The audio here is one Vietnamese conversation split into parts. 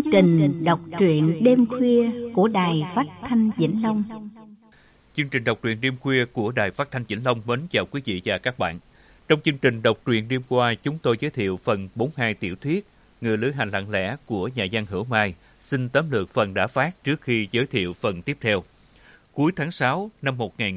trình đọc truyện đêm khuya của Đài Phát thanh Vĩnh Long. Chương trình đọc truyện đêm khuya của Đài Phát thanh Vĩnh Long mến chào quý vị và các bạn. Trong chương trình đọc truyện đêm qua, chúng tôi giới thiệu phần 42 tiểu thuyết Người lữ hành lặng lẽ của nhà văn Hữu Mai. Xin tóm lược phần đã phát trước khi giới thiệu phần tiếp theo. Cuối tháng 6 năm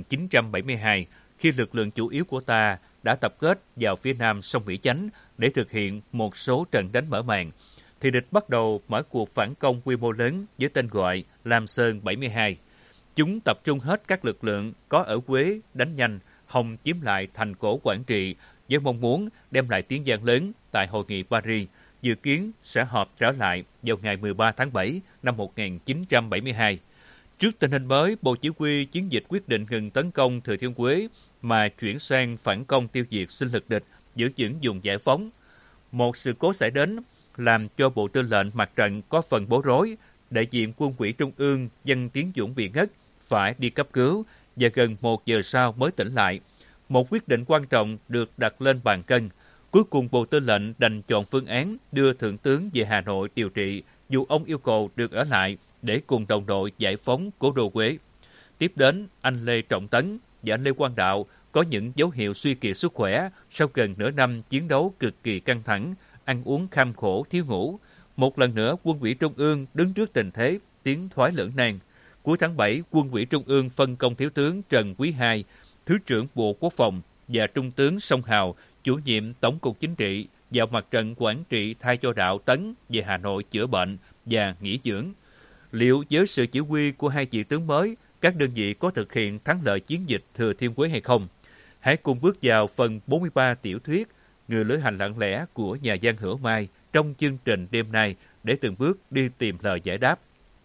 1972, khi lực lượng chủ yếu của ta đã tập kết vào phía nam sông Mỹ Chánh để thực hiện một số trận đánh mở màn, thì địch bắt đầu mở cuộc phản công quy mô lớn với tên gọi Lam Sơn 72. Chúng tập trung hết các lực lượng có ở Quế đánh nhanh hòng chiếm lại thành cổ Quảng Trị với mong muốn đem lại tiếng vang lớn tại Hội nghị Paris, dự kiến sẽ họp trở lại vào ngày 13 tháng 7 năm 1972. Trước tình hình mới, Bộ Chỉ huy Chiến dịch quyết định ngừng tấn công Thừa Thiên Huế mà chuyển sang phản công tiêu diệt sinh lực địch, giữ vững vùng giải phóng. Một sự cố xảy đến làm cho Bộ Tư lệnh Mặt trận có phần bối rối. Đại diện Quân ủy Trung ương Văn Tiến Dũng bị ngất, phải đi cấp cứu và gần 1 giờ sau mới tỉnh lại. Một quyết định quan trọng được đặt lên bàn cân. Cuối cùng Bộ Tư lệnh đành chọn phương án đưa Thượng tướng về Hà Nội điều trị, dù ông yêu cầu được ở lại để cùng đồng đội giải phóng cố đô Huế. Tiếp đến, anh Lê Trọng Tấn và anh Lê Quang Đạo có những dấu hiệu suy kiệt sức khỏe sau gần nửa năm chiến đấu cực kỳ căng thẳng, ăn uống kham khổ, thiếu ngủ. Một lần nữa, Quân ủy Trung ương đứng trước tình thế tiến thoái lưỡng nan. Cuối tháng 7, Quân ủy Trung ương phân công Thiếu tướng Trần Quý II, Thứ trưởng Bộ Quốc phòng và Trung tướng Song Hào, chủ nhiệm Tổng cục Chính trị vào mặt trận Quảng Trị thay cho Đạo Tấn về Hà Nội chữa bệnh và nghỉ dưỡng. Liệu với sự chỉ huy của hai vị tướng mới, các đơn vị có thực hiện thắng lợi chiến dịch Thừa Thiên Huế hay không? Hãy cùng bước vào phần 43 tiểu thuyết Người lữ hành lặng lẽ của nhà văn Hữu Mai trong chương trình đêm nay để từng bước đi tìm lời giải đáp.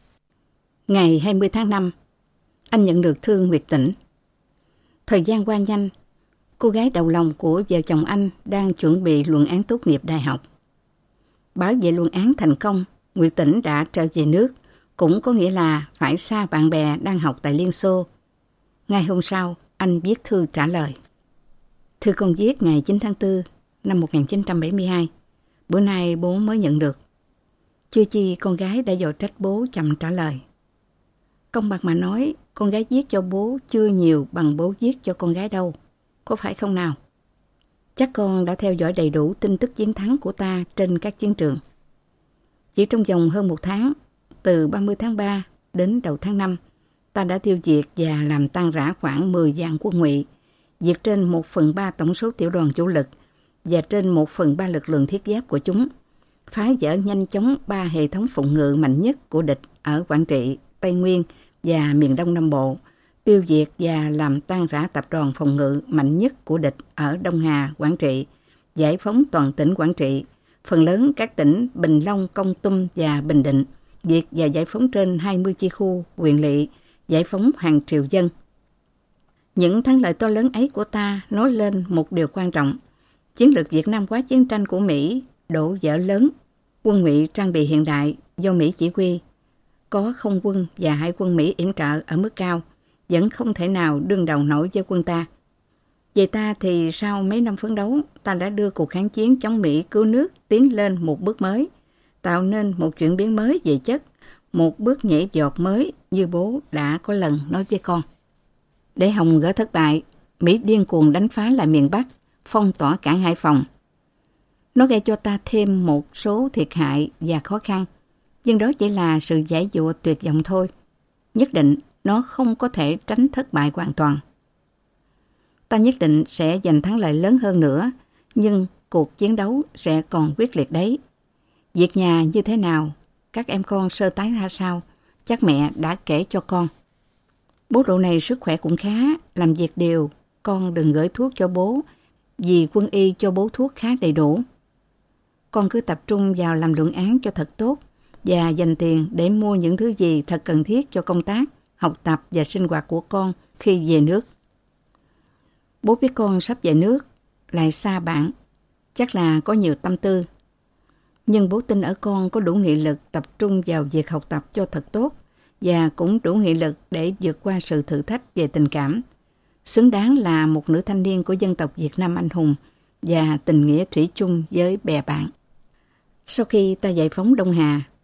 Ngày 20 tháng 5, anh nhận được thư Nguyệt Tĩnh. Thời gian qua nhanh, cô gái đầu lòng của vợ chồng anh đang chuẩn bị luận án tốt nghiệp đại học. Bảo vệ luận án thành công, Nguyệt Tĩnh đã trở về nước, cũng có nghĩa là phải xa bạn bè đang học tại Liên Xô. Ngày hôm sau, anh viết thư trả lời. Thư con viết ngày 9 tháng 4 năm 1972. Bữa nay bố mới nhận được. Chưa chi con gái đã dò trách bố chậm trả lời. Công bằng mà nói, con gái viết cho bố chưa nhiều bằng bố viết cho con gái đâu. Có phải không nào? Chắc con đã theo dõi đầy đủ tin tức chiến thắng của ta trên các chiến trường. Chỉ trong vòng hơn 1 tháng, từ 30 tháng 3 đến đầu tháng 5, ta đã tiêu diệt và làm tan rã khoảng 10 vạn quân Ngụy, diệt trên 1/3 tổng số tiểu đoàn chủ lực và trên 1/3 lực lượng thiết giáp của chúng, phá vỡ nhanh chóng 3 hệ thống phòng ngự mạnh nhất của địch ở Quảng Trị, Tây Nguyên và miền Đông Nam Bộ, tiêu diệt và làm tan rã tập đoàn phòng ngự mạnh nhất của địch ở Đông Hà, Quảng Trị, giải phóng toàn tỉnh Quảng Trị, phần lớn các tỉnh Bình Long, Kon Tum và Bình Định, diệt và giải phóng trên 20 chi khu, huyện lỵ, giải phóng hàng triệu dân. Những thắng lợi to lớn ấy của ta nói lên một điều quan trọng. Chiến lược Việt Nam hóa chiến tranh của Mỹ đổ vỡ lớn, quân Ngụy trang bị hiện đại do Mỹ chỉ huy. Có không quân và hải quân Mỹ yểm trợ ở mức cao, vẫn không thể nào đương đầu nổi với quân ta. Về ta thì sau mấy năm phấn đấu, ta đã đưa cuộc kháng chiến chống Mỹ cứu nước tiến lên một bước mới, tạo nên một chuyển biến mới về chất, một bước nhảy vọt mới như bố đã có lần nói với con. Để hòng gỡ thất bại, Mỹ điên cuồng đánh phá lại miền Bắc, phong tỏa cảng Hải Phòng. Nó gây cho ta thêm một số thiệt hại và khó khăn, nhưng đó chỉ là sự giải dụa tuyệt vọng thôi. Nhất định nó không có thể tránh thất bại hoàn toàn. Ta nhất định sẽ giành thắng lợi lớn hơn nữa, nhưng cuộc chiến đấu sẽ còn quyết liệt đấy. Việc nhà như thế nào, các em con sơ tán ra sao, chắc mẹ đã kể cho con. Bố độ này sức khỏe cũng khá, làm việc đều, con đừng gửi thuốc cho bố, vì quân y cho bố thuốc khá đầy đủ. Con cứ tập trung vào làm luận án cho thật tốt và dành tiền để mua những thứ gì thật cần thiết cho công tác, học tập và sinh hoạt của con khi về nước. Bố biết con sắp về nước, lại xa bạn, chắc là có nhiều tâm tư. Nhưng bố tin ở con có đủ nghị lực tập trung vào việc học tập cho thật tốt và cũng đủ nghị lực để vượt qua sự thử thách về tình cảm, xứng đáng là một nữ thanh niên của dân tộc Việt Nam anh hùng và tình nghĩa thủy chung với bè bạn. Sau khi ta giải phóng Đông Hà,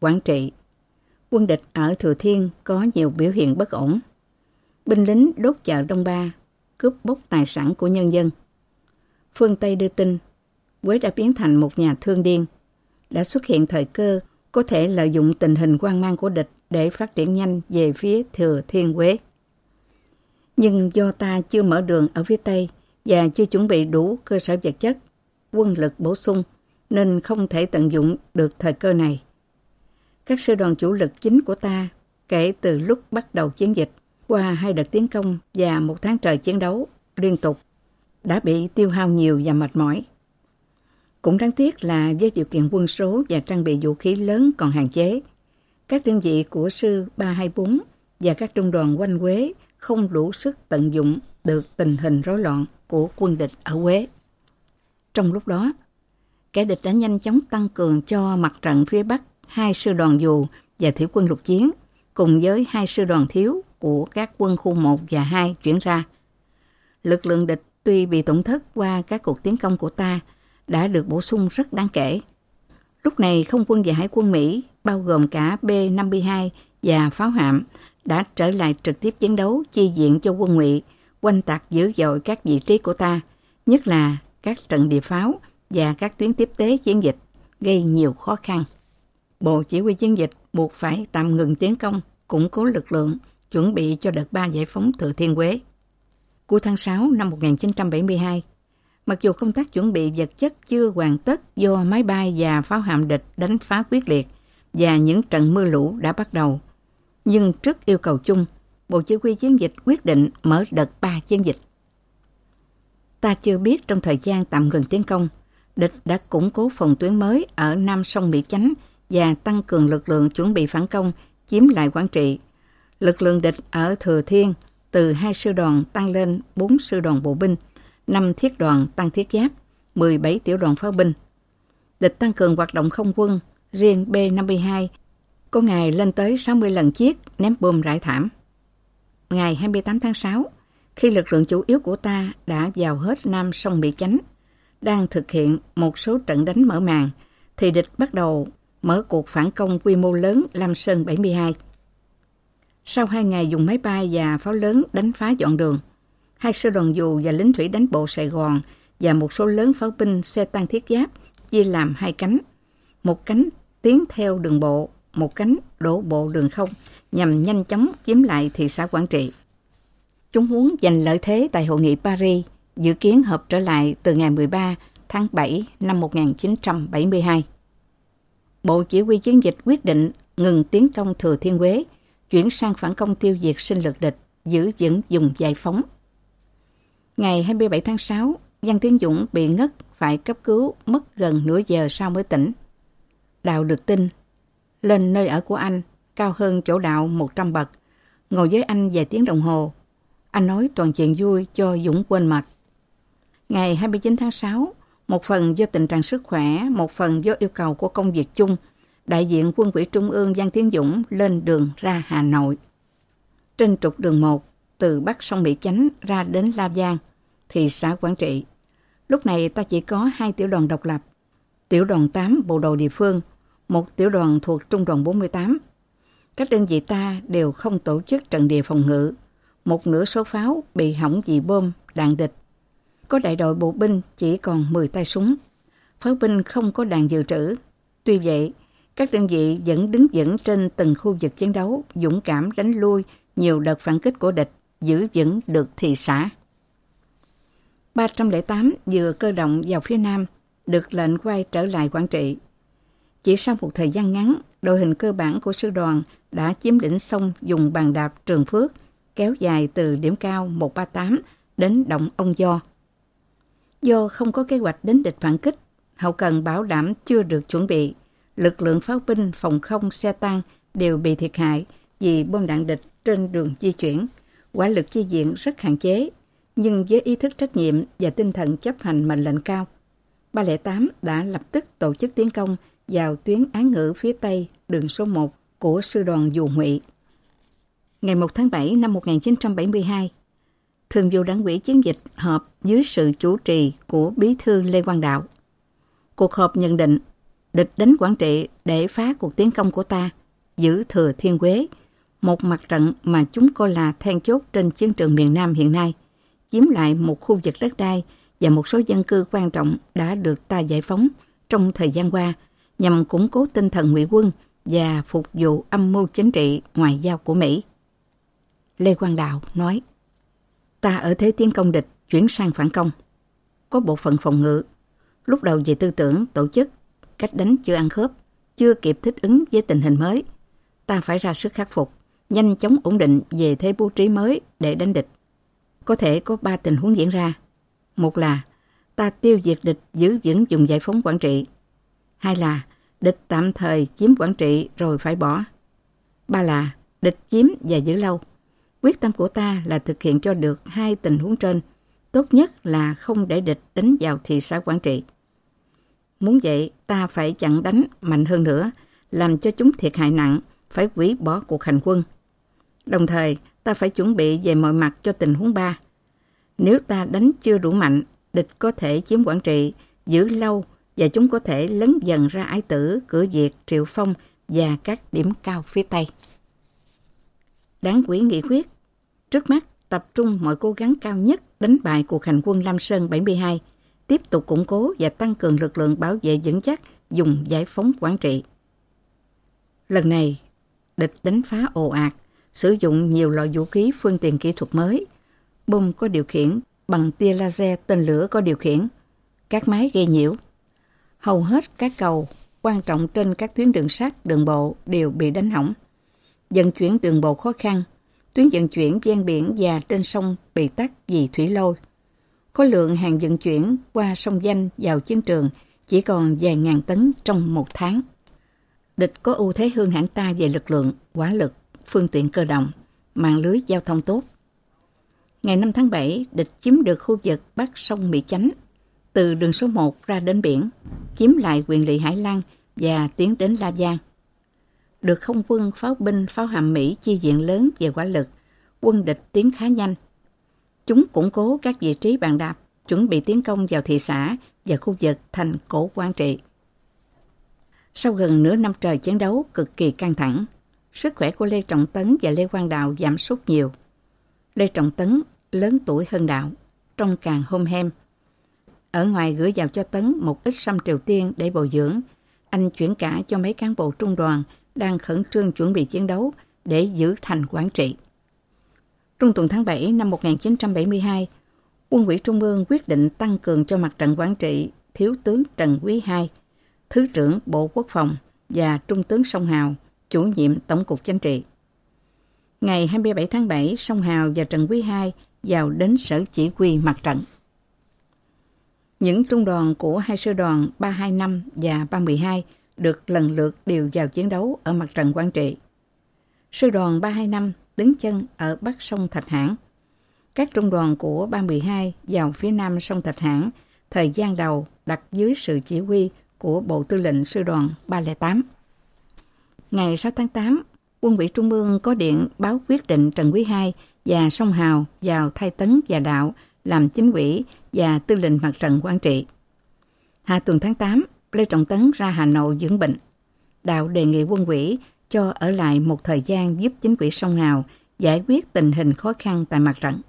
Quảng Trị. Quân địch ở Thừa Thiên có nhiều biểu hiện bất ổn. Binh lính đốt chợ Đông Ba, cướp bóc tài sản của nhân dân. Phương Tây đưa tin, Quế đã biến thành một nhà thương điên, đã xuất hiện thời cơ có thể lợi dụng tình hình hoang mang của địch để phát triển nhanh về phía Thừa Thiên Quế. Nhưng do ta chưa mở đường ở phía Tây và chưa chuẩn bị đủ cơ sở vật chất, quân lực bổ sung, nên không thể tận dụng được thời cơ này. Các sư đoàn chủ lực chính của ta, kể từ lúc bắt đầu chiến dịch, qua 2 đợt tiến công và 1 tháng trời chiến đấu liên tục, đã bị tiêu hao nhiều và mệt mỏi. Cũng đáng tiếc là với điều kiện quân số và trang bị vũ khí lớn còn hạn chế, các đơn vị của sư 324 và các trung đoàn quanh Quế không đủ sức tận dụng được tình hình rối loạn của quân địch ở Quế. Trong lúc đó, kẻ địch đã nhanh chóng tăng cường cho mặt trận phía Bắc 2 sư đoàn dù và thủy quân lục chiến, cùng với 2 sư đoàn thiếu của các quân khu 1 và 2 chuyển ra. Lực lượng địch tuy bị tổn thất qua các cuộc tiến công của ta, đã được bổ sung rất đáng kể. Lúc này không quân và hải quân Mỹ, bao gồm cả B-52 và pháo hạm, đã trở lại trực tiếp chiến đấu chi viện cho quân Ngụy, oanh tạc dữ dội các vị trí của ta, nhất là các trận địa pháo và các tuyến tiếp tế chiến dịch, gây nhiều khó khăn. Bộ Chỉ huy chiến dịch buộc phải tạm ngừng tiến công, củng cố lực lượng, chuẩn bị cho đợt 3 giải phóng Thừa Thiên Quế. Cuối tháng 6 năm 1972, mặc dù công tác chuẩn bị vật chất chưa hoàn tất do máy bay và pháo hạm địch đánh phá quyết liệt và những trận mưa lũ đã bắt đầu, nhưng trước yêu cầu chung, Bộ Chỉ huy chiến dịch quyết định mở đợt 3 chiến dịch. Ta chưa biết trong thời gian tạm ngừng tiến công, địch đã củng cố phòng tuyến mới ở Nam sông Mỹ Chánh và tăng cường lực lượng chuẩn bị phản công, chiếm lại Quảng Trị. Lực lượng địch ở Thừa Thiên từ 2 sư đoàn tăng lên 4 sư đoàn bộ binh, 5 thiết đoàn tăng thiết giáp, 17 tiểu đoàn pháo binh. Địch tăng cường hoạt động không quân, riêng B-52 có ngày lên tới 60 lần chiết ném bom rải thảm. Ngày 28 tháng 6, khi lực lượng chủ yếu của ta đã vào hết Nam sông Mỹ Chánh, đang thực hiện một số trận đánh mở màn, thì địch bắt đầu mở cuộc phản công quy mô lớn Lam Sơn 72. Sau 2 ngày dùng máy bay và pháo lớn đánh phá dọn đường, 2 sư đoàn dù và lính thủy đánh bộ Sài Gòn và một số lớn pháo binh xe tăng thiết giáp chia làm 2 cánh. Một cánh tiến theo đường bộ, một cánh đổ bộ đường không nhằm nhanh chóng chiếm lại thị xã Quảng Trị. Chúng muốn giành lợi thế tại Hội nghị Paris, dự kiến họp trở lại từ ngày 13 tháng 7 năm 1972. Bộ Chỉ huy chiến dịch quyết định ngừng tiến công Thừa Thiên Quế, chuyển sang phản công tiêu diệt sinh lực địch, giữ vững vùng giải phóng. Ngày 27 tháng 6, Văn Tiến Dũng bị ngất phải cấp cứu, mất gần nửa giờ sau mới tỉnh. Đào được tin, lên nơi ở của anh, cao hơn chỗ Đạo 100 bậc, ngồi với anh vài tiếng đồng hồ. Anh nói toàn chuyện vui cho Dũng quên mệt. Ngày 29 tháng 6, một phần do tình trạng sức khỏe, một phần do yêu cầu của công việc chung, đại diện Quân ủy Trung ương Văn Tiến Dũng lên đường ra Hà Nội. Trên trục đường 1, từ Bắc sông Mỹ Chánh ra đến La Giang, thị xã Quảng Trị. Lúc này ta chỉ có 2 tiểu đoàn độc lập, tiểu đoàn 8 bộ đội địa phương, một tiểu đoàn thuộc trung đoàn 48. Các đơn vị ta đều không tổ chức trận địa phòng ngự, một nửa số pháo bị hỏng vì bom, đạn địch. Có đại đội bộ binh chỉ còn 10 tay súng, pháo binh không có đạn dự trữ. Tuy vậy, các đơn vị vẫn đứng vững trên từng khu vực chiến đấu, dũng cảm đánh lui nhiều đợt phản kích của địch, giữ vững được thị xã. 308 vừa cơ động vào phía Nam, được lệnh quay trở lại Quảng Trị. Chỉ sau một thời gian ngắn, đội hình cơ bản của sư đoàn đã chiếm đỉnh sông dùng bàn đạp Trường Phước, kéo dài từ điểm cao 138 đến động Ông Do. Do không có kế hoạch đến địch phản kích, hậu cần bảo đảm chưa được chuẩn bị, lực lượng pháo binh, phòng không, xe tăng đều bị thiệt hại vì bom đạn địch trên đường di chuyển. Hỏa lực chi viện rất hạn chế, nhưng với ý thức trách nhiệm và tinh thần chấp hành mệnh lệnh cao, 308 đã lập tức tổ chức tiến công vào tuyến án ngữ phía Tây đường số 1 của sư đoàn dù Ngụy. Ngày 1 tháng 7 năm 1972, Thường vụ Đảng ủy chiến dịch họp dưới sự chủ trì của Bí thư Lê Quang Đạo. Cuộc họp nhận định địch đánh Quảng Trị để phá cuộc tiến công của ta, giữ Thừa Thiên Huế, một mặt trận mà chúng coi là then chốt trên chiến trường miền Nam hiện nay, chiếm lại một khu vực đất đai và một số dân cư quan trọng đã được ta giải phóng trong thời gian qua, nhằm củng cố tinh thần ngụy quân và phục vụ âm mưu chính trị ngoại giao của Mỹ. Lê Quang Đạo nói, ta ở thế tiến công địch chuyển sang phản công, có bộ phận phòng ngự. Lúc đầu về tư tưởng, tổ chức, cách đánh chưa ăn khớp, chưa kịp thích ứng với tình hình mới. Ta phải ra sức khắc phục, nhanh chóng ổn định về thế bố trí mới để đánh địch. Có thể có 3 tình huống diễn ra. Một là ta tiêu diệt địch giữ vững vùng giải phóng Quảng Trị. 2 là địch tạm thời chiếm Quảng Trị rồi phải bỏ. 3 là địch chiếm và giữ lâu. Quyết tâm của ta là thực hiện cho được 2 tình huống trên. Tốt nhất là không để địch đánh vào thị xã Quảng Trị. Muốn vậy, ta phải chặn đánh mạnh hơn nữa, làm cho chúng thiệt hại nặng, phải hủy bỏ cuộc hành quân. Đồng thời, ta phải chuẩn bị về mọi mặt cho tình huống 3. Nếu ta đánh chưa đủ mạnh, địch có thể chiếm Quảng Trị, giữ lâu và chúng có thể lấn dần ra Ái Tử, Cửa Việt, Triệu Phong và các điểm cao phía Tây. Đảng ủy nghị quyết, trước mắt tập trung mọi cố gắng cao nhất đánh bại cuộc hành quân Lam Sơn 72, tiếp tục củng cố và tăng cường lực lượng bảo vệ vững chắc vùng giải phóng Quảng Trị. Lần này, địch đánh phá ồ ạt, sử dụng nhiều loại vũ khí phương tiện kỹ thuật mới, bom có điều khiển, bằng tia laser tên lửa có điều khiển, các máy gây nhiễu. Hầu hết các cầu quan trọng trên các tuyến đường sắt, đường bộ đều bị đánh hỏng. Vận chuyển đường bộ khó khăn, tuyến vận chuyển ven biển và trên sông bị tắc vì thủy lôi. Khối lượng hàng vận chuyển qua sông Danh vào chiến trường chỉ còn vài ngàn tấn trong một tháng. Địch có ưu thế hơn hẳn ta về lực lượng, hỏa lực, phương tiện cơ động, mạng lưới giao thông tốt. Ngày 5 tháng 7, địch chiếm được khu vực bắc sông Mỹ Chánh, từ đường số 1 ra đến biển, chiếm lại huyện lỵ Hải Lăng và tiến đến La Giang. Được không quân, pháo binh, pháo hàm Mỹ chi viện lớn về hỏa lực, quân địch tiến khá nhanh. Chúng củng cố các vị trí bàn đạp, chuẩn bị tiến công vào thị xã và khu vực thành cổ Quảng Trị. Sau gần nửa năm trời chiến đấu cực kỳ căng thẳng, sức khỏe của Lê Trọng Tấn và Lê Quang Đạo giảm sút nhiều. Lê Trọng Tấn lớn tuổi hơn Đạo, trông càng hom hem. Ở ngoài gửi vào cho Tấn một ít sâm Triều Tiên để bồi dưỡng, anh chuyển cả cho mấy cán bộ trung đoàn đang khẩn trương chuẩn bị chiến đấu để giữ thành Quảng Trị. Trung tuần tháng 7 năm 1972, Quân ủy Trung ương quyết định tăng cường cho mặt trận Quảng Trị Thiếu tướng Trần Quý II, Thứ trưởng Bộ Quốc phòng và Trung tướng Song Hào, chủ nhiệm Tổng cục Chính trị. Ngày 27 tháng 7, Song Hào và Trần Quý II vào đến sở chỉ huy mặt trận. Những trung đoàn của hai sư đoàn 325 và 312 được lần lượt điều vào chiến đấu ở mặt trận Quảng Trị. Sư đoàn 325 đứng chân ở bắc sông Thạch Hãn. Các trung đoàn của 312 vào phía nam sông Thạch Hãn, thời gian đầu đặt dưới sự chỉ huy của Bộ Tư lệnh Sư đoàn 308. Ngày 6 tháng 8, Quân ủy Trung ương có điện báo quyết định Trần Quý II và Song Hào vào thay Tấn và Đạo làm chính ủy và tư lệnh mặt trận Quảng Trị. Hạ tuần tháng 8, Lê Trọng Tấn ra Hà Nội dưỡng bệnh. Đạo đề nghị quân ủy cho ở lại một thời gian giúp chính ủy Song Hào giải quyết tình hình khó khăn tại mặt trận.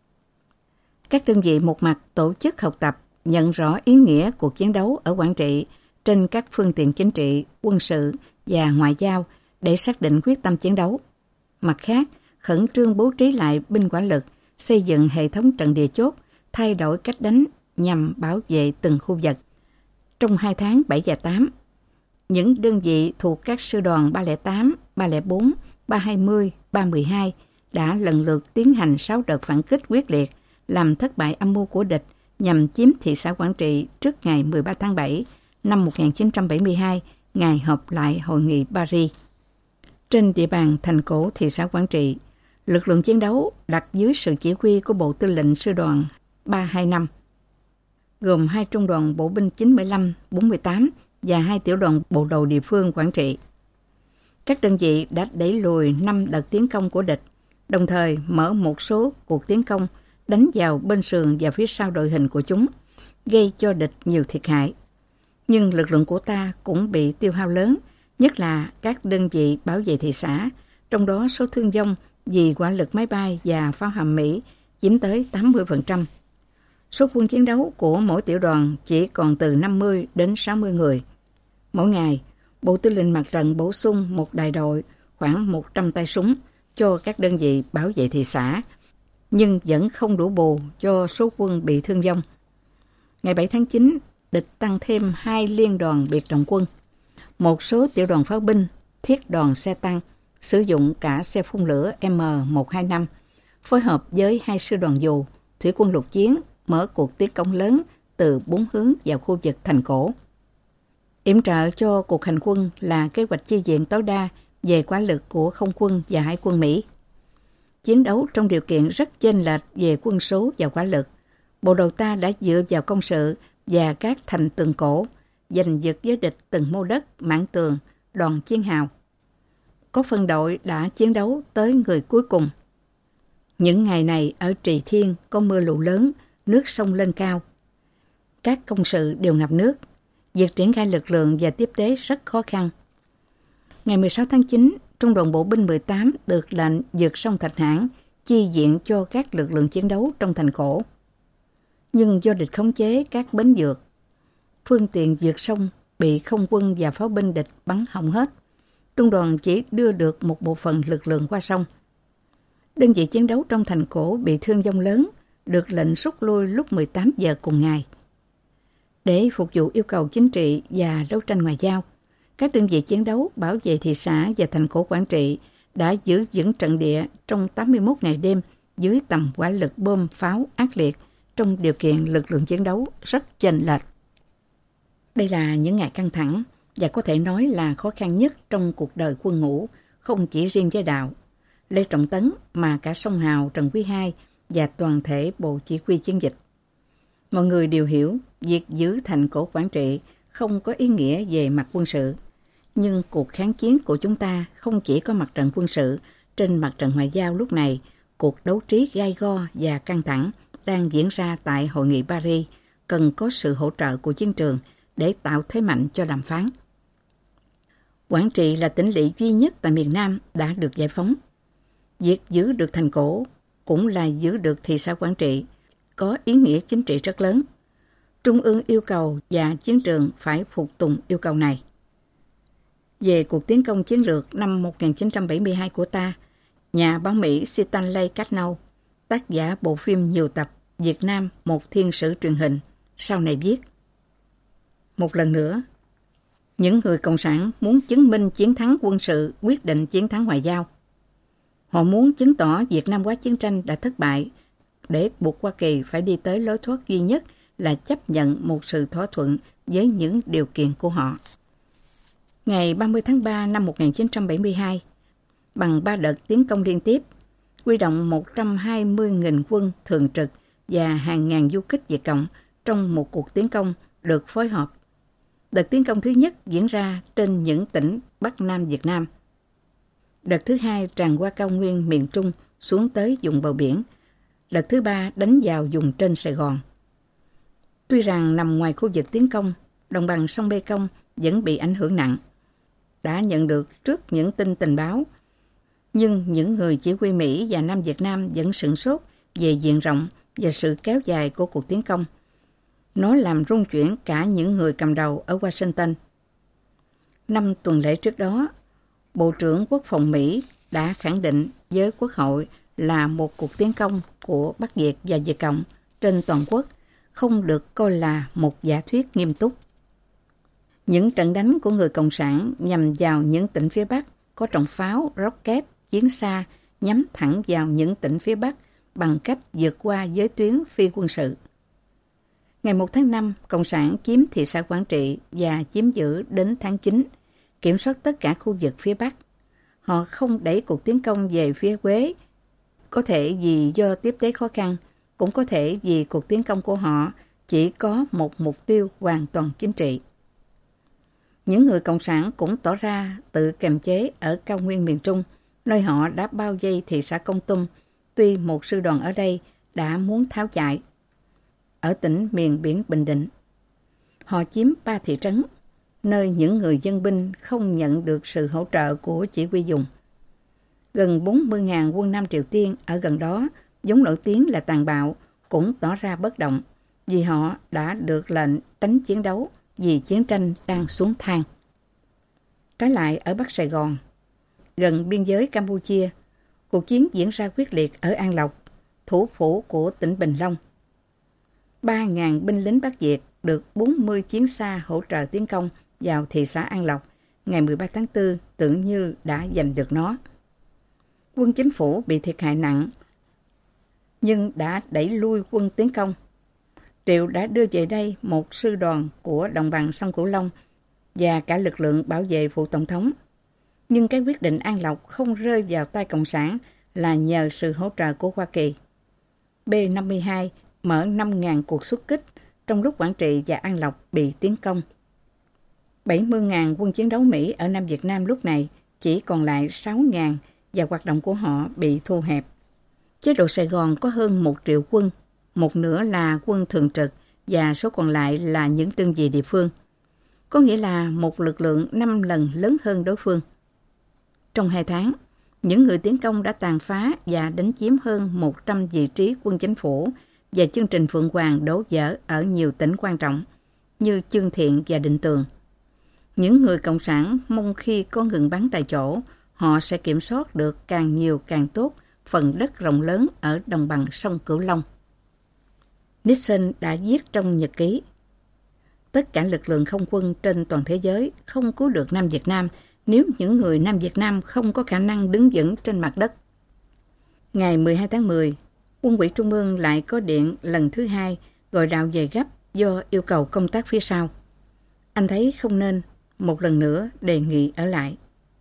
Các đơn vị một mặt tổ chức học tập, nhận rõ ý nghĩa cuộc chiến đấu ở Quảng Trị trên các phương tiện chính trị, quân sự và ngoại giao để xác định quyết tâm chiến đấu. Mặt khác, khẩn trương bố trí lại binh hỏa lực, xây dựng hệ thống trận địa chốt, thay đổi cách đánh nhằm bảo vệ từng khu vực. Trong 2 tháng 7 và 8, những đơn vị thuộc các sư đoàn 308, 304, 320, 312 đã lần lượt tiến hành 6 đợt phản kích quyết liệt, làm thất bại âm mưu của địch nhằm chiếm thị xã Quảng Trị trước ngày 13 tháng 7 năm 1972, ngày họp lại Hội nghị Paris. Trên địa bàn thành cổ thị xã Quảng Trị, lực lượng chiến đấu đặt dưới sự chỉ huy của Bộ Tư lệnh Sư đoàn 325, gồm 2 trung đoàn bộ binh 95, 48 và 2 tiểu đoàn bộ đầu địa phương Quảng Trị. Các đơn vị đã đẩy lùi 5 đợt tiến công của địch, đồng thời mở một số cuộc tiến công đánh vào bên sườn và phía sau đội hình của chúng, gây cho địch nhiều thiệt hại. Nhưng lực lượng của ta cũng bị tiêu hao lớn, nhất là các đơn vị bảo vệ thị xã, trong đó số thương vong vì hỏa lực máy bay và pháo hàm Mỹ chiếm tới 80%. Số quân chiến đấu của mỗi tiểu đoàn chỉ còn từ 50 đến 60 người. Mỗi ngày, Bộ Tư lệnh Mặt trận bổ sung một đại đội khoảng 100 tay súng cho các đơn vị bảo vệ thị xã, nhưng vẫn không đủ bù cho số quân bị thương vong. Ngày 7 tháng 9, địch tăng thêm 2 liên đoàn biệt động quân. Một số tiểu đoàn pháo binh, thiết đoàn xe tăng sử dụng cả xe phun lửa M125, phối hợp với 2 sư đoàn dù, thủy quân lục chiến mở cuộc tiến công lớn từ 4 hướng vào khu vực thành cổ. Yểm trợ cho cuộc hành quân là kế hoạch chi viện tối đa về hỏa lực của không quân và hải quân Mỹ. Chiến đấu trong điều kiện rất chênh lệch về quân số và hỏa lực, bộ đội ta đã dựa vào công sự và các thành tường cổ, giành giật với địch từng mô đất, mảng tường, đòn chiến hào. Có phân đội đã chiến đấu tới người cuối cùng. Những ngày này ở Trì Thiên có mưa lũ lớn, nước sông lên cao. Các công sự đều ngập nước. Việc triển khai lực lượng và tiếp tế rất khó khăn. Ngày 16 tháng 9, Trung đoàn Bộ binh 18 được lệnh vượt sông Thạch Hãn, chi viện cho các lực lượng chiến đấu trong thành cổ. Nhưng do địch khống chế các bến vượt, phương tiện vượt sông bị không quân và pháo binh địch bắn hỏng hết. Trung đoàn chỉ đưa được một bộ phận lực lượng qua sông. Đơn vị chiến đấu trong thành cổ bị thương vong lớn, được lệnh rút lui lúc 18 giờ cùng ngày. Để phục vụ yêu cầu chính trị và đấu tranh ngoại giao, các đơn vị chiến đấu bảo vệ thị xã và thành cổ Quảng Trị đã giữ vững trận địa trong 81 ngày đêm dưới tầm hỏa lực bom pháo ác liệt trong điều kiện lực lượng chiến đấu rất chênh lệch. Đây là những ngày căng thẳng và có thể nói là khó khăn nhất trong cuộc đời quân ngũ, không chỉ riêng với Đạo, Lê Trọng Tấn mà cả Song Hào, Trần Quý II và toàn thể Bộ Chỉ huy chiến dịch. Mọi người đều hiểu việc giữ thành cổ Quảng Trị không có ý nghĩa về mặt quân sự. Nhưng cuộc kháng chiến của chúng ta không chỉ có mặt trận quân sự. Trên mặt trận ngoại giao lúc này, cuộc đấu trí gai go và căng thẳng đang diễn ra tại Hội nghị Paris cần có sự hỗ trợ của chiến trường để tạo thế mạnh cho đàm phán. Quảng Trị là tỉnh lỵ duy nhất tại miền Nam đã được giải phóng. Việc giữ được thành cổ cũng là giữ được thị xã Quảng Trị, có ý nghĩa chính trị rất lớn. Trung ương yêu cầu và chiến trường phải phục tùng yêu cầu này. Về cuộc tiến công chiến lược năm 1972 của ta, nhà báo Mỹ Stanley Cashnow, tác giả bộ phim nhiều tập Việt Nam một thiên sử truyền hình, sau này viết: một lần nữa, những người Cộng sản muốn chứng minh chiến thắng quân sự quyết định chiến thắng ngoại giao. Họ muốn chứng tỏ Việt Nam quá chiến tranh đã thất bại, để buộc Hoa Kỳ phải đi tới lối thoát duy nhất là chấp nhận một sự thỏa thuận với những điều kiện của họ. Ngày 30 tháng 3 năm 1972, bằng 3 đợt tiến công liên tiếp, huy động 120.000 quân thường trực và hàng ngàn du kích Việt Cộng trong một cuộc tiến công được phối hợp. Đợt tiến công thứ nhất diễn ra trên những tỉnh Bắc Nam Việt Nam. Đợt thứ hai tràn qua cao nguyên miền Trung xuống tới vùng bờ biển. Đợt thứ ba đánh vào vùng trên Sài Gòn. Tuy rằng nằm ngoài khu vực tiến công, đồng bằng sông Mê Công vẫn bị ảnh hưởng nặng. Đã nhận được trước những tin tình báo, nhưng những người chỉ huy Mỹ và Nam Việt Nam vẫn sửng sốt về diện rộng và sự kéo dài của cuộc tiến công. Nó làm rung chuyển cả những người cầm đầu ở Washington. 5 tuần lễ trước đó, Bộ trưởng Quốc phòng Mỹ đã khẳng định với Quốc hội là một cuộc tiến công của Bắc Việt và Việt Cộng trên toàn quốc không được coi là một giả thuyết nghiêm túc. Những trận đánh của người Cộng sản nhằm vào những tỉnh phía Bắc có trọng pháo, rocket, chiến xa nhắm thẳng vào những tỉnh phía Bắc bằng cách vượt qua giới tuyến phi quân sự. Ngày 1 tháng 5, Cộng sản chiếm thị xã Quảng Trị và chiếm giữ đến tháng 9, kiểm soát tất cả khu vực phía Bắc. Họ không đẩy cuộc tiến công về phía Huế, có thể vì do tiếp tế khó khăn, cũng có thể vì cuộc tiến công của họ chỉ có một mục tiêu hoàn toàn chính trị. Những người Cộng sản cũng tỏ ra tự kiềm chế ở cao nguyên miền Trung, nơi họ đã bao vây thị xã Kon Tum, tuy một sư đoàn ở đây đã muốn tháo chạy. Ở tỉnh miền biển Bình Định, Họ chiếm 3 thị trấn, nơi những người dân binh không nhận được sự hỗ trợ của chỉ huy dùng. Gần 40.000 quân Nam Triều Tiên ở gần đó, vốn nổi tiếng là tàn bạo, cũng tỏ ra bất động vì họ đã được lệnh tránh chiến đấu vì chiến tranh đang xuống thang. Trái lại ở Bắc Sài Gòn, gần biên giới Campuchia, cuộc chiến diễn ra quyết liệt ở An Lộc, thủ phủ của tỉnh Bình Long. 3.000 binh lính Bắc Việt được 40 chiến xa hỗ trợ tiến công vào thị xã An Lộc ngày 13 tháng 4 tưởng như đã giành được nó. Quân chính phủ bị thiệt hại nặng, nhưng đã đẩy lui quân tiến công. Triệu đã đưa về đây một sư đoàn của đồng bằng sông Cửu Long và cả lực lượng bảo vệ phụ tổng thống. Nhưng cái quyết định An Lộc không rơi vào tay Cộng sản là nhờ sự hỗ trợ của Hoa Kỳ. B-52 mở 5.000 cuộc xuất kích trong lúc Quảng Trị và An Lộc bị tiến công. 70.000 quân chiến đấu Mỹ ở Nam Việt Nam lúc này chỉ còn lại 6.000 và hoạt động của họ bị thu hẹp. Chế độ Sài Gòn có hơn 1 triệu quân, một nửa là quân thường trực và số còn lại là những đơn vị địa phương. Có nghĩa là một lực lượng 5 lần lớn hơn đối phương. Trong 2 tháng, những người tiến công đã tàn phá và đánh chiếm hơn 100 vị trí quân chính phủ và chương trình Phượng Hoàng đổ vỡ ở nhiều tỉnh quan trọng như Chương Thiện và Định Tường. Những người cộng sản mong khi có ngừng bắn tại chỗ, họ sẽ kiểm soát được càng nhiều càng tốt phần đất rộng lớn ở đồng bằng sông Cửu Long. Nixon đã viết trong nhật ký: tất cả lực lượng không quân trên toàn thế giới không cứu được Nam Việt Nam nếu những người Nam Việt Nam không có khả năng đứng vững trên mặt đất. Ngày 12 tháng 10, Quân ủy Trung ương lại có điện lần thứ 2 gọi Đạo về gấp do yêu cầu công tác phía sau. Anh thấy không nên một lần nữa đề nghị ở lại.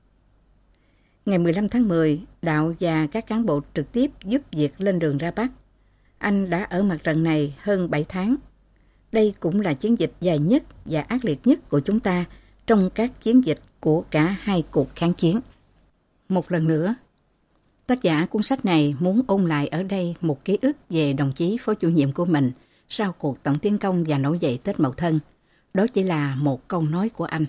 Ngày 15 tháng 10, Đạo và các cán bộ trực tiếp giúp việc lên đường ra Bắc. Anh đã ở mặt trận này hơn 7 tháng. Đây cũng là chiến dịch dài nhất và ác liệt nhất của chúng ta trong các chiến dịch của cả hai cuộc kháng chiến. Một lần nữa, tác giả cuốn sách này muốn ôn lại ở đây một ký ức về đồng chí phó chủ nhiệm của mình sau cuộc tổng tiến công và nổi dậy Tết Mậu Thân. Đó chỉ là một câu nói của anh.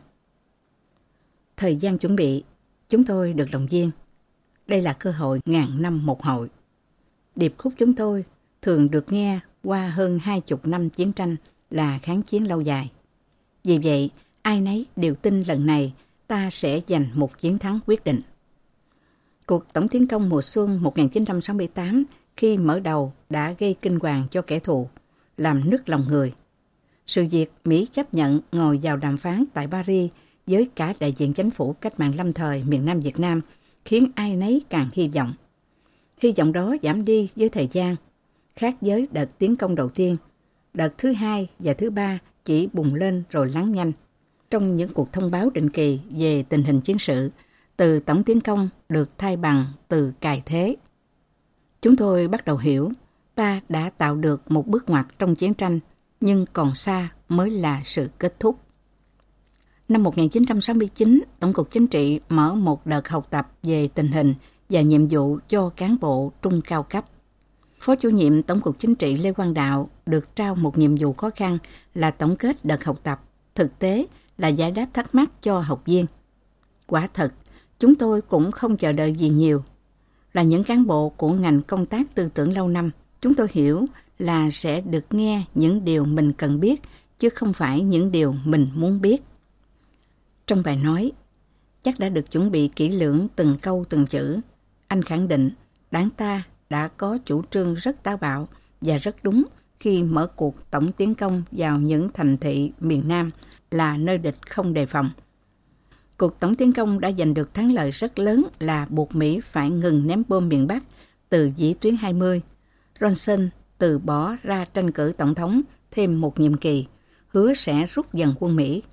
Thời gian chuẩn bị, chúng tôi được động viên. Đây là cơ hội ngàn năm một hội. Điệp khúc chúng tôi thường được nghe qua hơn 20 năm chiến tranh là kháng chiến lâu dài. Vì vậy, ai nấy đều tin lần này ta sẽ giành một chiến thắng quyết định. Cuộc tổng tiến công mùa xuân 1968 khi mở đầu đã gây kinh hoàng cho kẻ thù, làm nức lòng người. Sự việc Mỹ chấp nhận ngồi vào đàm phán tại Paris với cả đại diện chính phủ cách mạng lâm thời miền Nam Việt Nam khiến ai nấy càng hy vọng. Hy vọng đó giảm đi với thời gian, khác với đợt tiến công đầu tiên. Đợt thứ 2 và thứ 3 chỉ bùng lên rồi lắng nhanh. Trong những cuộc thông báo định kỳ về tình hình chiến sự, từ tổng tiến công được thay bằng từ cài thế. Chúng tôi bắt đầu hiểu ta đã tạo được một bước ngoặt trong chiến tranh, nhưng còn xa mới là sự kết thúc. Năm 1969, Tổng cục Chính trị mở một đợt học tập về tình hình và nhiệm vụ cho cán bộ trung cao cấp. Phó chủ nhiệm Tổng cục Chính trị Lê Quang Đạo được trao một nhiệm vụ khó khăn là tổng kết đợt học tập, thực tế là giải đáp thắc mắc cho học viên. Quả thật, chúng tôi cũng không chờ đợi gì nhiều. Là những cán bộ của ngành công tác tư tưởng lâu năm, chúng tôi hiểu là sẽ được nghe những điều mình cần biết, chứ không phải những điều mình muốn biết. Trong bài nói, chắc đã được chuẩn bị kỹ lưỡng từng câu từng chữ. Anh khẳng định, đảng ta đã có chủ trương rất táo bạo và rất đúng khi mở cuộc tổng tiến công vào những thành thị miền Nam là nơi địch không đề phòng. Cuộc tổng tiến công đã giành được thắng lợi rất lớn là buộc Mỹ phải ngừng ném bom miền Bắc từ vĩ tuyến 20. Johnson từ bỏ ra tranh cử tổng thống thêm một nhiệm kỳ, hứa sẽ rút dần quân Mỹ.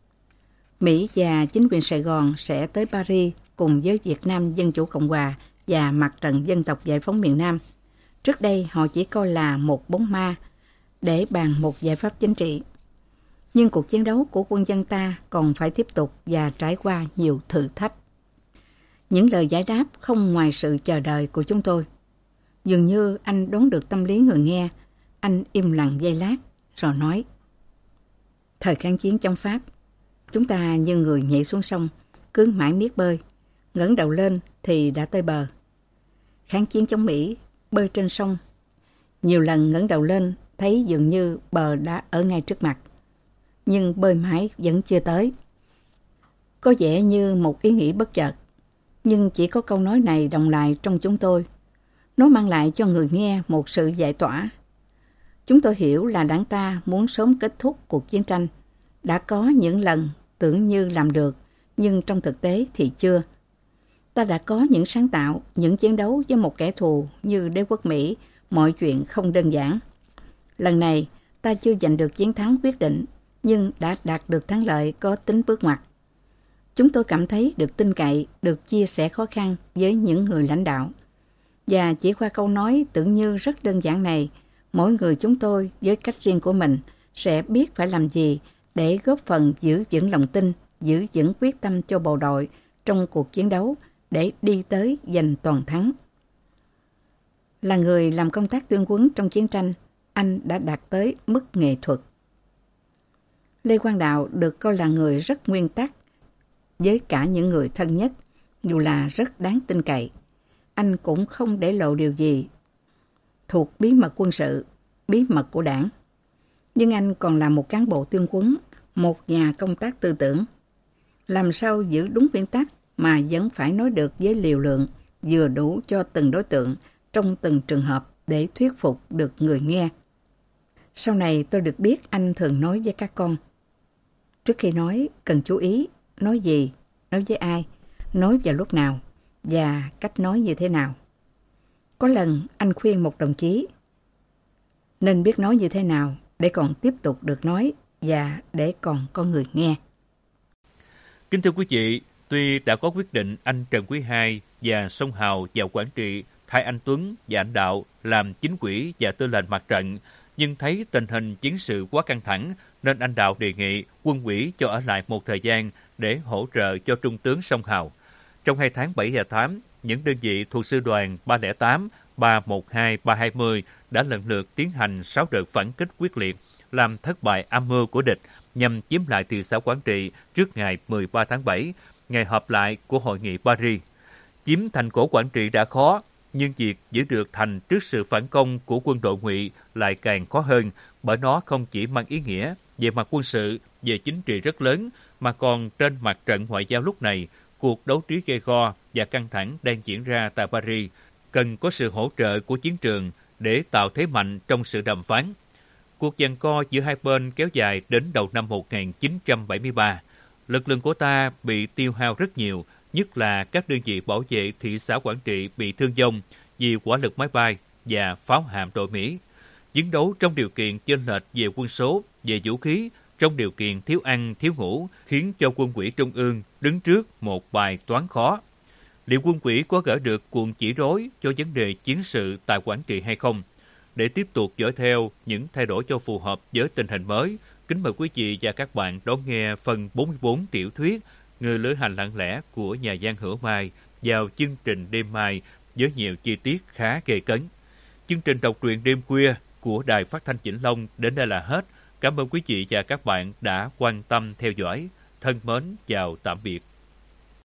Mỹ và chính quyền Sài Gòn sẽ tới Paris cùng với Việt Nam Dân Chủ Cộng Hòa và Mặt trận Dân tộc Giải phóng miền Nam. Trước đây họ chỉ coi là một bóng ma để bàn một giải pháp chính trị. Nhưng cuộc chiến đấu của quân dân ta còn phải tiếp tục và trải qua nhiều thử thách. Những lời giải đáp không ngoài sự chờ đợi của chúng tôi. Dường như anh đoán được tâm lý người nghe, anh im lặng giây lát rồi nói: Thời kháng chiến chống Pháp, chúng ta như người nhảy xuống sông, cứ mãi miết bơi, ngẩng đầu lên thì đã tới bờ. Kháng chiến chống Mỹ, bơi trên sông, nhiều lần ngẩng đầu lên thấy dường như bờ đã ở ngay trước mặt, nhưng bơi mãi vẫn chưa tới. Có vẻ như một ý nghĩ bất chợt, nhưng chỉ có câu nói này đọng lại trong chúng tôi. Nó mang lại cho người nghe một sự giải tỏa. Chúng tôi hiểu là đảng ta muốn sớm kết thúc cuộc chiến tranh. Đã có những lần tưởng như làm được, nhưng trong thực tế thì chưa. Ta đã có những sáng tạo, những chiến đấu với một kẻ thù như đế quốc Mỹ, mọi chuyện không đơn giản. Lần này, ta chưa giành được chiến thắng quyết định, nhưng đã đạt được thắng lợi có tính bước ngoặt. Chúng tôi cảm thấy được tin cậy, được chia sẻ khó khăn với những người lãnh đạo. Và chỉ qua câu nói tưởng như rất đơn giản này, mỗi người chúng tôi với cách riêng của mình sẽ biết phải làm gì để góp phần giữ vững lòng tin, giữ vững quyết tâm cho bộ đội trong cuộc chiến đấu để đi tới giành toàn thắng. Là người làm công tác tuyên huấn trong chiến tranh, anh đã đạt tới mức nghệ thuật. Lê Quang Đạo được coi là người rất nguyên tắc với cả những người thân nhất, dù là rất đáng tin cậy. Anh cũng không để lộ điều gì thuộc bí mật quân sự, bí mật của đảng. Nhưng anh còn là một cán bộ tuyên huấn, một nhà công tác tư tưởng. Làm sao giữ đúng nguyên tắc mà vẫn phải nói được với liều lượng vừa đủ cho từng đối tượng trong từng trường hợp để thuyết phục được người nghe. Sau này tôi được biết anh thường nói với các con. Trước khi nói, cần chú ý nói gì, nói với ai, nói vào lúc nào và cách nói như thế nào. Có lần anh khuyên một đồng chí nên biết nói như thế nào để còn tiếp tục được nói và để còn có người nghe. Kính thưa quý vị, tuy đã có quyết định anh Trần Quý II và Sông Hào vào quản trị, thay anh Tuấn và anh Đạo làm chính ủy và tư lệnh mặt trận, nhưng thấy tình hình chiến sự quá căng thẳng nên anh Đạo đề nghị quân ủy cho ở lại một thời gian để hỗ trợ cho Trung tướng Sông Hào. Trong 2 tháng 7 và 8, những đơn vị thuộc sư đoàn 308, 312, 320 đã lần lượt tiến hành 6 đợt phản kích quyết liệt, làm thất bại âm mưu của địch nhằm chiếm lại thị xã Quảng Trị trước ngày 13 tháng 7, ngày họp lại của Hội nghị Paris. Chiếm thành cổ Quảng Trị đã khó, nhưng việc giữ được thành trước sự phản công của quân đội Ngụy lại càng khó hơn, bởi nó không chỉ mang ý nghĩa về mặt quân sự, về chính trị rất lớn, mà còn trên mặt trận ngoại giao lúc này, cuộc đấu trí gay go và căng thẳng đang diễn ra tại Paris, cần có sự hỗ trợ của chiến trường để tạo thế mạnh trong sự đàm phán. Cuộc giằng co giữa hai bên kéo dài đến đầu năm 1973. Lực lượng của ta bị tiêu hao rất nhiều, nhất là các đơn vị bảo vệ thị xã Quảng Trị bị thương vong vì hỏa lực máy bay và pháo hạm đội Mỹ. Chiến đấu trong điều kiện chênh lệch về quân số, về vũ khí, trong điều kiện thiếu ăn, thiếu ngủ, khiến cho quân ủy Trung ương đứng trước một bài toán khó. Liệu quân ủy có gỡ được cuộn chỉ rối cho vấn đề chiến sự tại Quảng Trị hay không? Để tiếp tục dõi theo những thay đổi cho phù hợp với tình hình mới, kính mời quý vị và các bạn đón nghe phần 44 tiểu thuyết Người lữ hành lặng lẽ của nhà văn Hữu Mai vào chương trình đêm mai với nhiều chi tiết khá gay cấn. Chương trình đọc truyện đêm khuya của Đài Phát thanh Vĩnh Long đến đây là hết. Cảm ơn quý vị và các bạn đã quan tâm theo dõi. Thân mến chào tạm biệt.